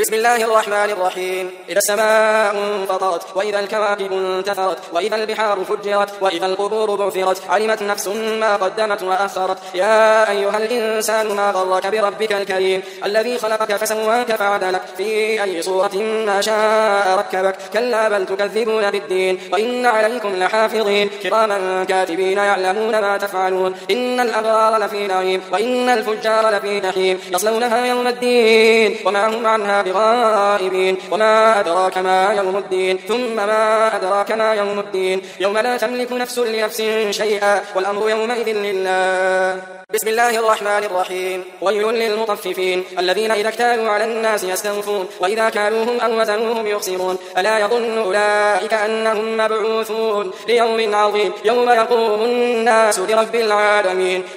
بسم الله الرحمن الرحيم. إذا السماء انفطرت وإذا الكواكب انتثرت وإذا البحار فجرت وإذا القبور بعثرت علمت نفس ما قدمت وأخرت. يا أيها الإنسان ما غرك بربك الكريم الذي خلقك فسواك فعدلك في أي صورة ما شاء ركبك. كلا بل تكذبون بالدين وإن عليكم لحافظين كراما كاتبين يعلمون ما تفعلون. إن الأبرار لفي نعيم وإن الفجار لفي جحيم يصلونها يوم الدين وما هم عنها بغائبين. وما أدراك ما يوم الدين ثم ما أدراك ما يوم الدين يوم لا تملك نفس لنفس شيئا والأمر يومئذ لله. بسم الله الرحمن الرحيم. ويل للمطففين الذين إذا اكتالوا على الناس يستوفون وإذا كالوهم أو وزنوهم يخسرون. ألا يظن أولئك أنهم مبعوثون ليوم عظيم يوم يقوم الناس لرب العالمين.